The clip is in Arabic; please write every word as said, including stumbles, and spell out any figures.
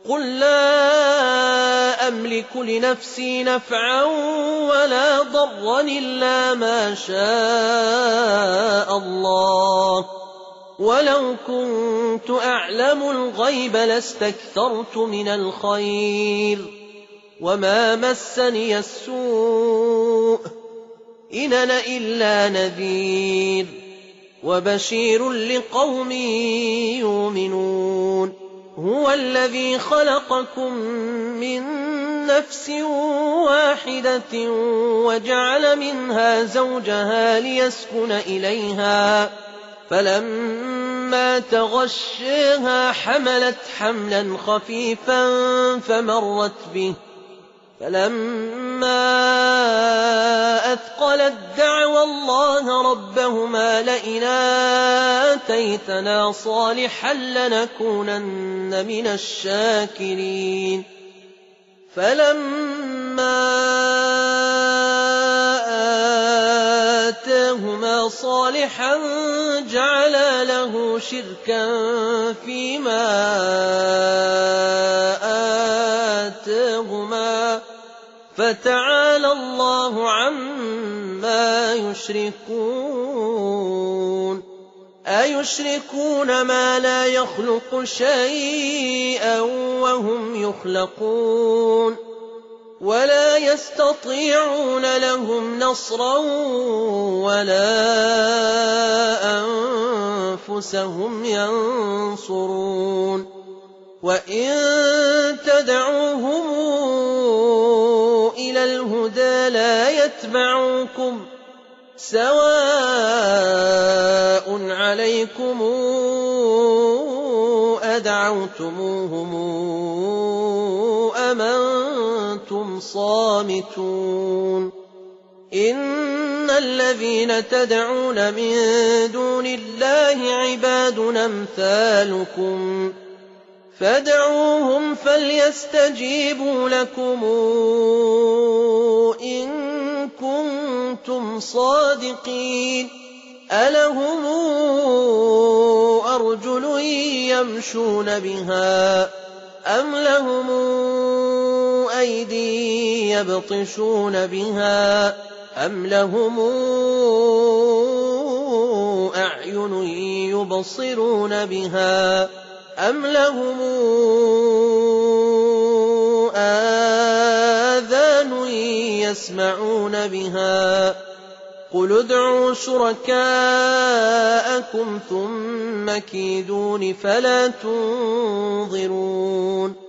قل لا أملك لنفسي نفعا ولا ضرا إلا ما شاء الله ولو كنت أعلم الغيب لاستكثرت من الخير وما مسني السوء إن أنا إلا نذير وبشير لقوم يؤمنون هو الذي خلقكم من نفس واحدة وجعل منها زوجها ليسكن إليها فلما تغشاها حملت حملا خفيفا فمرت به فلما أثقلت دعوى الله ربهما لئن آتيتنا صالحا لنكونن من الشاكرين فلما آتاهما صالحا جعلا له شركا فيما آتاهما فتعالى الله عما يشركون أيشركون ما لا يخلق شيئا وهم يخلقون ولا يستطيعون لهم نصرا ولا أنفسهم ينصرون وإن تدعوهم إلى الهدى لا يتبعوكم سواء عليكم أدعوتموهم أم أنتم صامتون إن الذين تدعون من دون الله عباد أمثالكم فادعوهم فليستجيبوا لكم إن كنتم صادقين ألهم أرجل يمشون بها أم لهم أيدي يبطشون بها أم لهم أعين يبصرون بها أم لهم آذان يسمعون بها قل ادعوا شركاءكم ثم كيدون فلا تنظرون